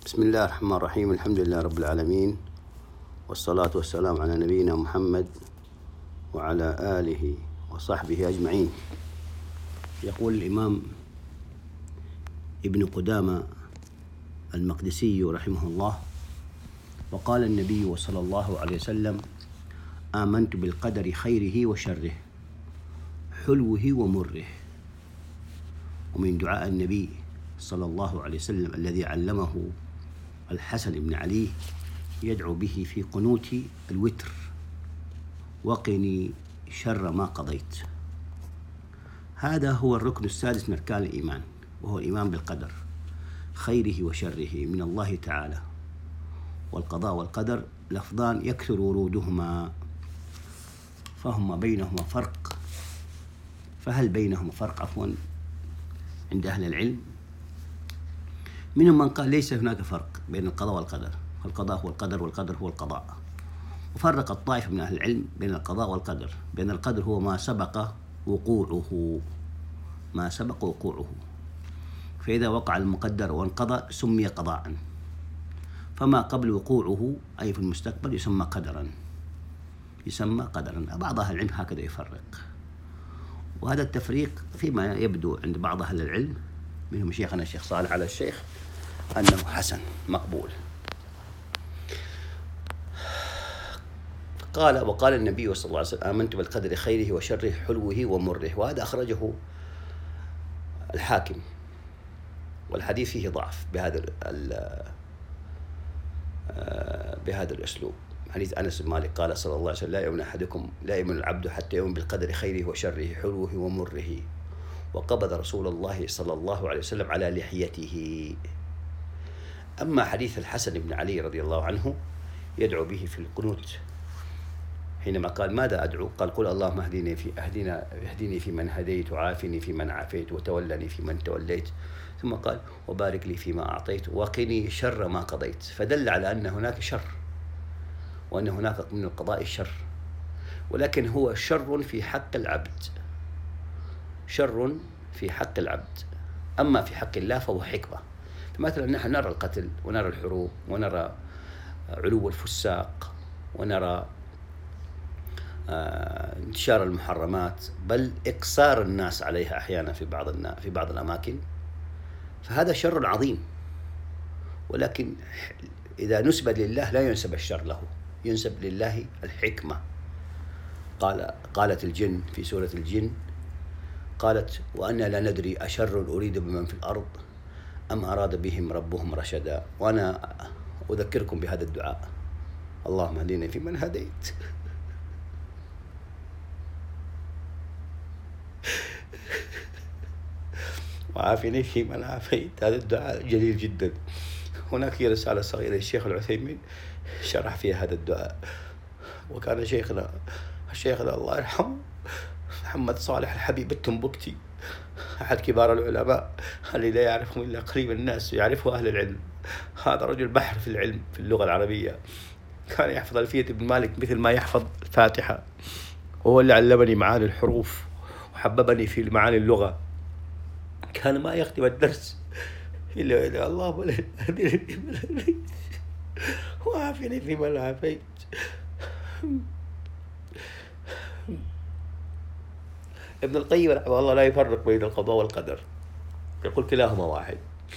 بسم الله الرحمن الرحيم. الحمد لله رب العالمين، والصلاة والسلام على نبينا محمد وعلى آله وصحبه أجمعين. يقول الإمام ابن قدامة المقدسي رحمه الله: وقال النبي صلى الله عليه وسلم: آمنت بالقدر خيره وشره حلوه ومره. ومن دعاء النبي صلى الله عليه وسلم الذي علمه الحسن بن علي يدعو به في قنوت الوتر: وقني شر ما قضيت. هذا هو الركن السادس من أركان الإيمان، وهو الإيمان بالقدر خيره وشره من الله تعالى. والقضاء والقدر لفظان يكثر ورودهما، فهما بينهما فرق. فهل بينهما فرق عند أهل العلم؟ منهم من قال ليس هناك فرق بين القضاء والقدر، القضاء هو القدر والقدر هو القضاء. وفرق الطائفة من أهل العلم بين القضاء والقدر، بين القدر هو ما سبق وقوعه، فإذا وقع المقدر وانقضى سمي قضاء، فما قبل وقوعه أي في المستقبل يسمى قدرا. بعض أهل العلم هكذا يفرق، وهذا التفريق فيما يبدو عند بعض أهل العلم منهم شيخنا الشيخ صالح على الشيخ أنه حسن مقبول. وقال النبي صلى الله عليه وسلم: آمنت بالقدر خيره وشره حلوه ومره. وهذا أخرجه الحاكم، والحديث فيه ضعف بهذا الأسلوب. حديث أنس بن مالك قال صلى الله عليه وسلم: لا يؤمن العبد حتى يؤمن بالقدر خيره وشره حلوه ومره. وقبض رسول الله صلى الله عليه وسلم على لحيته. أما حديث الحسن بن علي رضي الله عنه يدعو به في القنوت، حينما قال: ماذا أدعو؟ قال: قل اللهم اهدني في من هديت، وعافني في من عافيت، وتولني في من توليت. ثم قال: وبارك لي فيما أعطيت، وقني شر ما قضيت. فدل على أن هناك شر، وأن هناك من القضاء الشر، ولكن هو شر في حق العبد، أما في حق الله فهو حكمة. مثلا نحن نرى القتل، ونرى الحروب، ونرى علو الفساق، ونرى انتشار المحرمات، بل إقصار الناس عليها أحيانا في بعض الأماكن. فهذا شر عظيم، ولكن إذا نسب لله لا ينسب الشر له، ينسب لله الحكمة. قالت الجن في سورة الجن: قالت: وأنا لا ندري أشر أريد بمن في الأرض أم أراد بهم ربهم رشدا. وأنا أذكركم بهذا الدعاء: اللهم اهدني فيمن هديت، وعافني فيمن عافيت. هذا الدعاء جليل جدا. هناك رسالة صغيرة للشيخ العثيمين شرح فيها هذا الدعاء، وكان شيخنا الله يرحمه محمد صالح الحبيب التنبكتي أحد كبار العلماء اللي لا يعرفهم إلا قليل الناس، يعرفه أهل العلم. هذا رجل بحر في العلم في اللغة العربية، كان يحفظ ألفية ابن مالك مثل ما يحفظ الفاتحة، وهو اللي علمني معاني الحروف وحببني في معاني اللغة. كان ما يختم الدرس إلا اللهم اهدني فيمن هديت، وعافني فيمن عافيت. ابن القيم رحمه الله لا يفرق بين القضاء والقدر، يقول كلاهما واحد،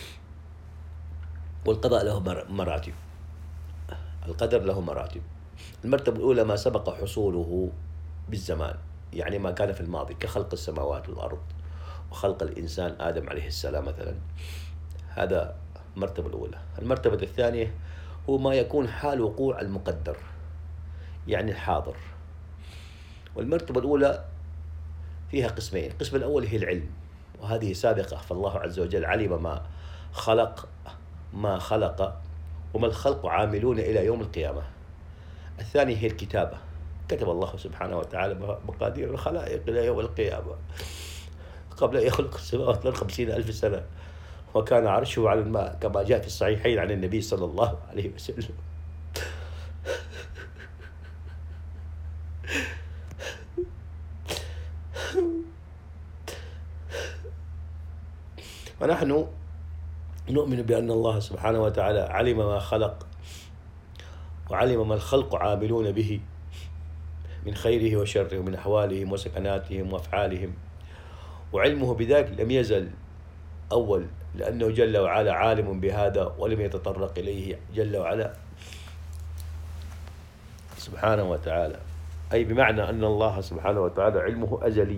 والقضاء له مراتب، القدر له مراتب. المرتبة الأولى ما سبق حصوله بالزمان، يعني ما كان في الماضي، كخلق السماوات والأرض وخلق الإنسان آدم عليه السلام مثلا. هذا المرتبة الأولى. المرتبة الثانية هو ما يكون حال وقوع المقدر، يعني الحاضر. والمرتبة الأولى فيها قسمين: القسم الأول هي العلم، وهذه سابقة، فالله عز وجل علم ما خلق وما الخلق عاملون إلى يوم القيامة. الثاني هي الكتابة، كتب الله سبحانه وتعالى مقادير الخلائق إلى يوم القيامة قبل أن يخلق السماوات والأرض 50,000 سنة، وكان عرشه على الماء، كما جاء في الصحيحين عن النبي صلى الله عليه وسلم. ونحن نؤمن بأن الله سبحانه وتعالى علم ما خلق، وعلم ما الخلق عاملون به من خيره وشره، ومن أحوالهم وسكناتهم وأفعالهم، وعلمه بذلك لم يزل أول، لأنه جل وعلا عالم بهذا ولم يتطرق إليه جل وعلا سبحانه وتعالى. أي بمعنى أن الله سبحانه وتعالى علمه أزلي،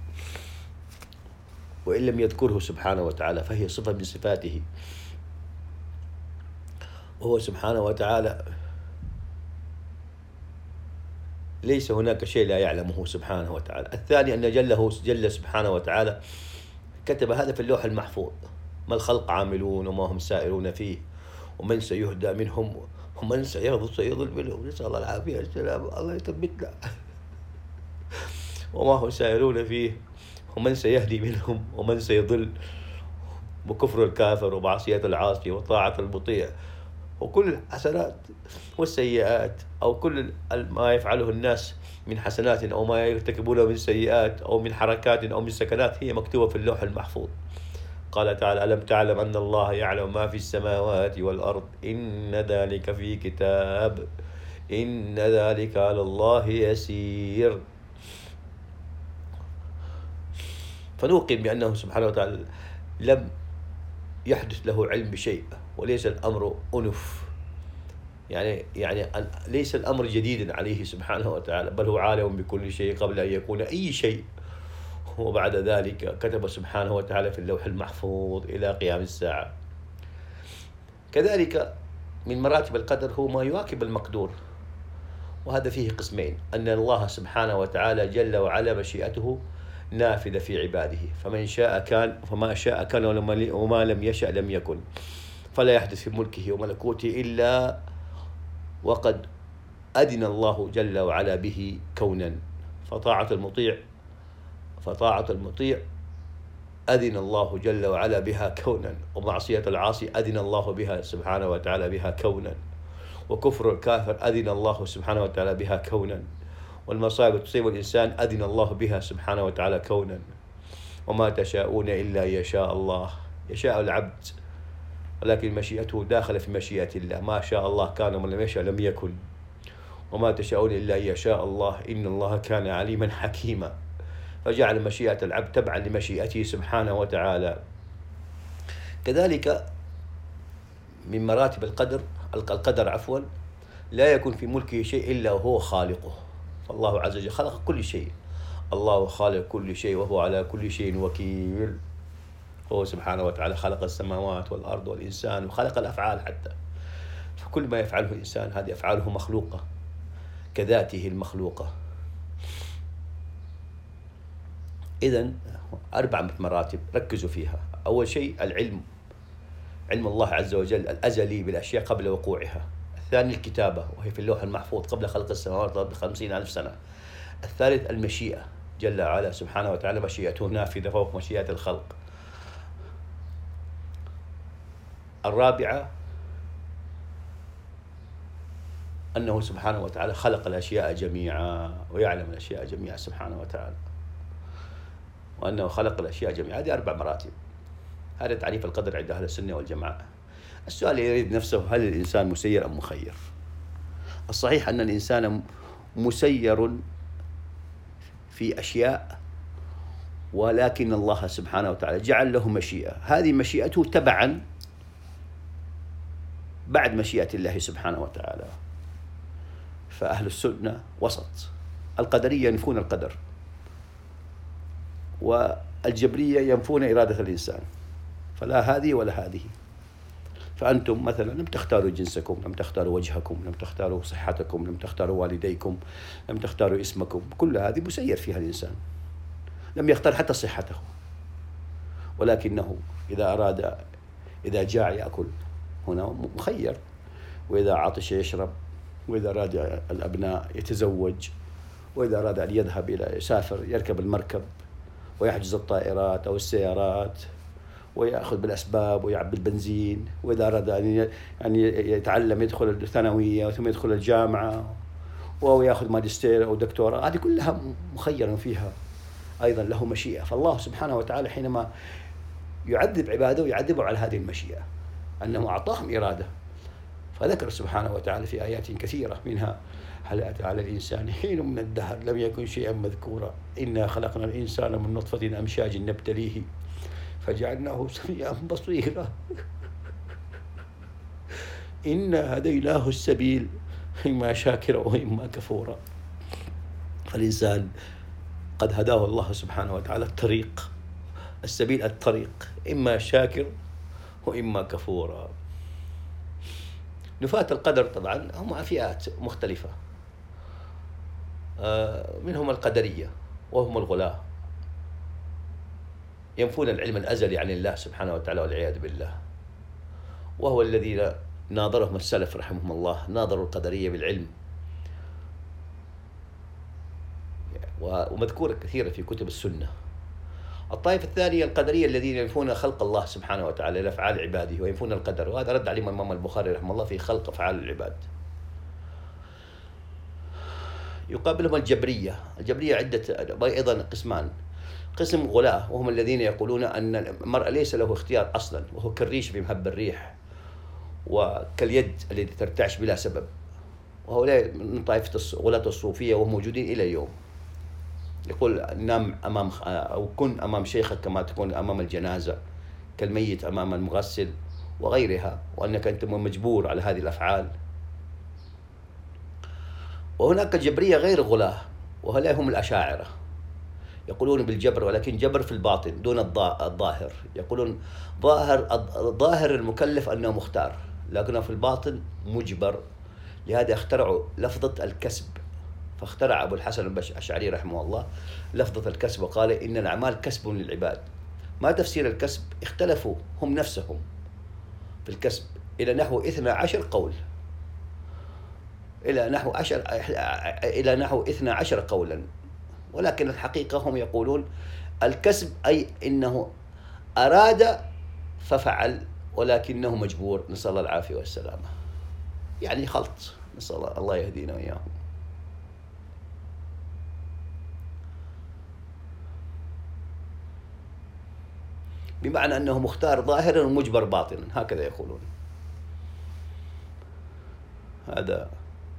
وإن لم يذكره سبحانه وتعالى فهي صفة من صفاته، وهو سبحانه وتعالى ليس هناك شيء لا يعلمه سبحانه وتعالى. الثاني أن جل سبحانه وتعالى كتب هذا في اللوح المحفوظ، ما الخلق عاملون وما هم سائرون فيه، ومن سيهدى منهم ومن سيضل منهم، نسأل الله العافية والسلام، الله يثبتنا. وما هم سائرون فيه، ومن سيهدي منهم ومن سيضل، وكفر الكافر ومعصية العاصي وطاعة المطيع، وكل الحسنات والسيئات، أو كل ما يفعله الناس من حسنات أو ما يرتكبونه من سيئات أو من حركات أو من سكنات، هي مكتوبة في اللوح المحفوظ. قال تعالى: ألم تعلم أن الله يعلم ما في السماوات والأرض، إن ذلك في كتاب، إن ذلك على الله يسير. فنوقن بأنه سبحانه وتعالى لم يحدث له علم بشيء، وليس الأمر أنف، يعني ليس الأمر جديدا عليه سبحانه وتعالى، بل هو عالم بكل شيء قبل أن يكون أي شيء، وبعد ذلك كتب سبحانه وتعالى في اللوح المحفوظ إلى قيام الساعة. كذلك من مراتب القدر هو ما يواكب المقدور، وهذا فيه قسمين: أن الله سبحانه وتعالى جل وعلا مشيئته نافذة في عباده، فمن شاء كان، فما شاء كان، وما لم يشأ لم يكن، فلا يحدث في ملكه وملكوته إلا وقد أذن الله جل وعلا به كونا. فطاعة المطيع أذن الله جل وعلا بها كونا، ومعصية العاصي أذن الله بها سبحانه وتعالى بها كونا، وكفر الكافر أذن الله سبحانه وتعالى بها كونا، والمصائب تصيب الإنسان أذن الله بها سبحانه وتعالى كونا. وما تشاءون إلا يشاء الله، يشاء العبد، ولكن مشيئته داخلة في مشيئة الله، ما شاء الله كان ومن لم يشاء لم يكن، وما تشاءون إلا يشاء الله، إن الله كان عليما حكيما. فجعل مشيئة العبد تبعا لمشيئته سبحانه وتعالى. كذلك من مراتب القدر لا يكون في ملكه شيء إلا وهو خالقه، فالله عز وجل خلق كل شيء، الله خالق كل شيء وهو على كل شيء وكيل. هو سبحانه وتعالى خلق السماوات والأرض والإنسان، وخلق الأفعال حتى، فكل ما يفعله الإنسان هذه أفعاله مخلوقة كذاته المخلوقة. إذن 4 مراتب ركزوا فيها. أول شيء العلم، علم الله عز وجل الأزلي بالأشياء قبل وقوعها. الثاني الكتابة، وهي في اللوح المحفوظ قبل خلق السماوات والأرض ب50,000 سنة. الثالث المشيئة، جل وعلا سبحانه وتعالى مشيئته نافذة فوق مشيئة الخلق. الرابعة أنه سبحانه وتعالى خلق الأشياء جميعا ويعلم الأشياء جميعا سبحانه وتعالى، وأنه خلق الأشياء جميعا. هذه 4 مراتب. هذا تعريف القدر عند أهل السنة والجماعة. السؤال يريد نفسه: هل الإنسان مسير أم مخير؟ الصحيح أن الإنسان مسير في أشياء، ولكن الله سبحانه وتعالى جعل له مشيئة، هذه مشيئته تبعا بعد مشيئة الله سبحانه وتعالى. فأهل السنة وسط، القدرية ينفون القدر، والجبرية ينفون إرادة الإنسان، فلا هذه ولا هذه. فأنتم مثلا لم تختاروا جنسكم، لم تختاروا وجهكم، لم تختاروا صحتكم، لم تختاروا والديكم، لم تختاروا اسمكم، كل هذه مسير فيها الإنسان، لم يختار حتى صحته، ولكنه إذا أراد، إذا جاع يأكل، هنا مخير، وإذا عطش يشرب، وإذا أراد الأبناء يتزوج، وإذا أراد أن يذهب إلى يسافر يركب المركب ويحجز الطائرات أو السيارات ويأخذ بالأسباب ويعبي البنزين، وإذا أراد أن يتعلم يدخل الثانوية وثم يدخل الجامعة أو يأخذ ماجستير أو دكتوراه، هذه كلها مخير فيها، أيضا له مشيئة. فالله سبحانه وتعالى حينما يعذب عباده ويعذبهم على هذه المشيئة، أنه أعطاهم إرادة. فذكر سبحانه وتعالى في آيات كثيرة، منها هل أتى على الإنسان حين من الدهر لم يكن شيئا مذكورا إنا خلقنا الإنسان من نطفة أمشاج نبتليه فجعلناه سميعا بصيرا إنا هديناه السبيل إما شاكرا وإما كفورا. فالإنسان قد هداه الله سبحانه وتعالى الطريق، السبيل الطريق، إما شاكر وإما كفورا. نفاة القدر طبعا هم فئات مختلفة، منهم القدرية وهم الغلاة، ينفون العلم الأزلي عن الله سبحانه وتعالى والعياذ بالله، وهو الذين ناظرهم السلف رحمهم الله، ناظروا القدرية بالعلم، ومذكورة كثيرا في كتب السنة. الطائفة الثانية القدرية الذين ينفون خلق الله سبحانه وتعالى لأفعال عباده وينفون القدر، وهذا رد عليه الإمام البخاري رحمه الله في خلق أفعال العباد. يقابلهم الجبرية. الجبرية عدة أيضا قسمان. قسم غلاة وهم الذين يقولون أن المرء ليس له اختيار أصلا، وهو كالريش في مهب الريح وكاليد التي ترتعش بلا سبب، وهؤلاء من طائفة غلاة الصوفية وهم موجودين إلى اليوم. يقول نام أمام أو كن أمام شيخك كما تكون أمام الجنازة، كالميت أمام المغسل وغيرها، وأنك أنت مجبور على هذه الأفعال. وهناك جبرية غير غلاة، وهؤلاء هم الأشاعرة، يقولون بالجبر ولكن جبر في الباطن دون الظاهر. يقولون ظاهر المكلف أنه مختار، لكنه في الباطن مجبر. لهذا اخترعوا لفظة الكسب، فاخترع أبو الحسن الأشعري رحمه الله لفظة الكسب وقال إن الأعمال كسب للعباد. ما تفسير الكسب؟ اختلفوا هم نفسهم في الكسب إلى نحو 12 قول، إلى نحو 12 قولا، ولكن الحقيقة هم يقولون الكسب أي إنه أراد ففعل ولكنه مجبور، نسأل الله العافية والسلامة. يعني خلط، نسأل الله يهدينا وإياهم. بمعنى أنه مختار ظاهرا ومجبر باطنا، هكذا يقولون. هذا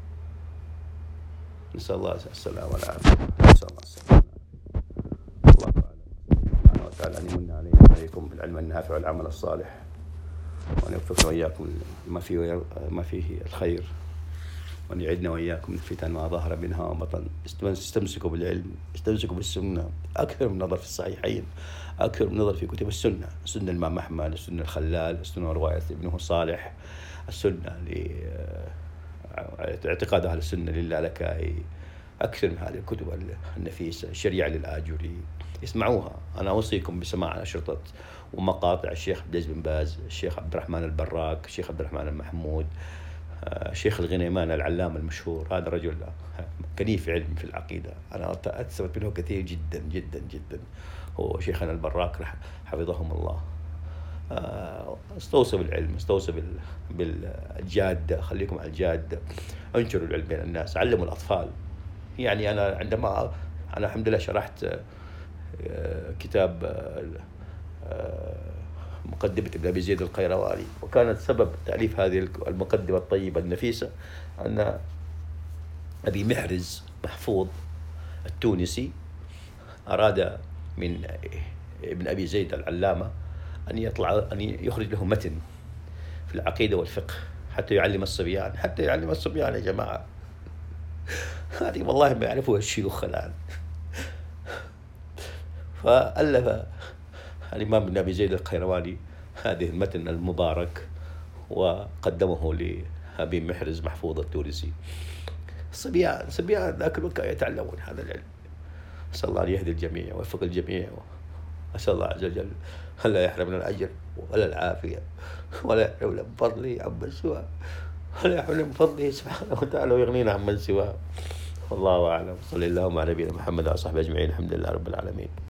نسأل الله السلامة والعافية. نسأل الله السلامة. الله سبحانه وتعالى أن يمن علينا وعليكم بالعلم النافع والعمل الصالح، وأن يوفقنا وإياكم ما فيه الخير، وأن يعدنا وإياكم من الفتن ما ظهر منها وبطن. استمسكوا بالعلم، استمسكوا بالسنة، أكثر من نظر في الصحيحين، أكثر من نظر في كتب السنة، سنة الإمام أحمد، السنة الخلال، السنة رواية ابنه صالح، السنة اعتقاد أهل السنة للالكائي، أكثر من هذه الكتب النفيسة، الشريعة للآجري، اسمعوها. أنا أوصيكم بسماع أشرطة ومقاطع الشيخ عبد العزيز بن باز، الشيخ عبد الرحمن البراك، الشيخ عبد الرحمن المحمود، الشيخ الغنيمان العلامة المشهور. هذا رجل كنيف علم في العقيدة، أنا أثبت منه كثير جدا جدا جدا، هو شيخنا البراك حفظهم الله. استوصوا بالعلم، استوصوا بالجادة، خليكم على الجادة، انشروا العلم بين الناس، علموا الأطفال. يعني أنا الحمد لله شرحت كتاب مقدمة ابن أبي زيد القيرواني، وكانت سبب تأليف هذه المقدمة الطيبة النفيسة أن أبي محرز محفوظ التونسي أراد من ابن أبي زيد العلامة أن يخرج له متن في العقيدة والفقه حتى يعلم الصبيان، يا جماعة. هذه والله ما يعرفوها الشيوخ الآن. فألف الإمام ابن أبي زيد القيرواني هذه المتن المبارك وقدمه لأبي محرز محفوظ التونسي. صبيان ذاك الوقت يتعلمون هذا العلم. أسأل الله أن يهدي الجميع ويوفق الجميع، أسأل الله عز وجل ألا يحرمنا الأجر ولا العافية، ولا يحرمنا من فضله عمن سواه، ولا يحرمنا من فضله سبحانه وتعالى ويغنينا عمن سواه. والله أعلم. صلى الله على نبينا محمد وعلى صحبه أجمعين. الحمد لله رب العالمين.